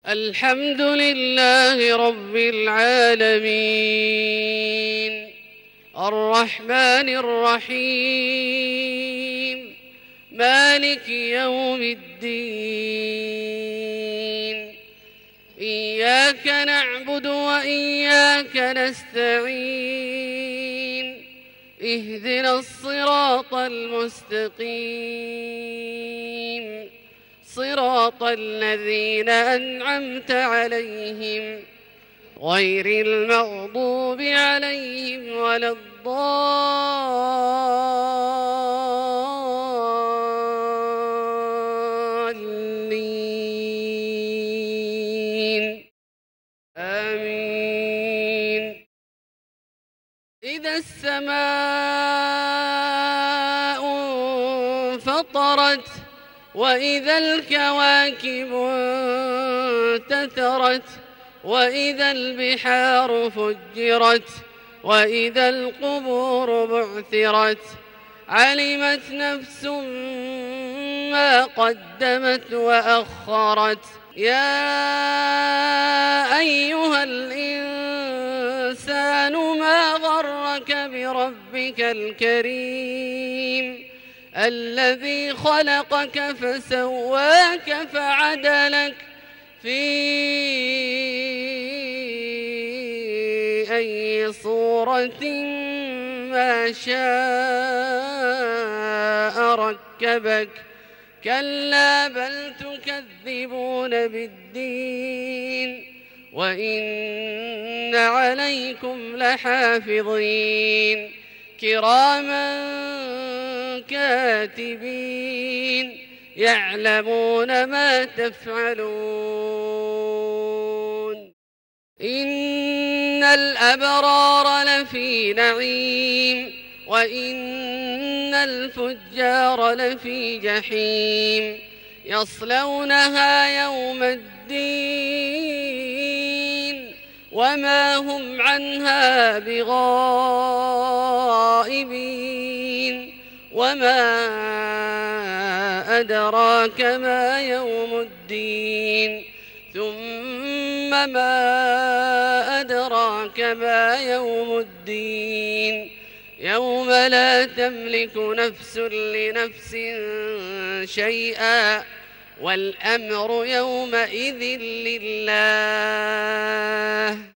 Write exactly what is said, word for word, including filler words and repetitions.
الحمد لله رب العالمين الرحمن الرحيم مالك يوم الدين إياك نعبد وإياك نستعين اهدنا الصراط المستقيم صراط الذين أنعمت عليهم غير المغضوب عليهم ولا الضالين آمين. إذا السماء انفطرت وإذا الكواكب انتثرت وإذا البحار فجرت وإذا القبور بعثرت علمت نفس ما قدمت وأخرت. يا أيها الإنسان ما غرك بربك الكريم الذي خلقك فسواك فعدلك في أي صورة ما شاء ركبك. كلا بل تكذبون بالدين وإن عليكم لحافظين كراما كاتبين يعلمون ما تفعلون. إن الأبرار لفي نعيم وإن الفجار لفي جحيم يصلونها يوم الدين وما هم عنها بغائبين. وما أدراك ما يوم الدين ثم ما أدراك ما يوم الدين يوم لا تملك نفس لنفس شيئا والأمر يومئذ لله.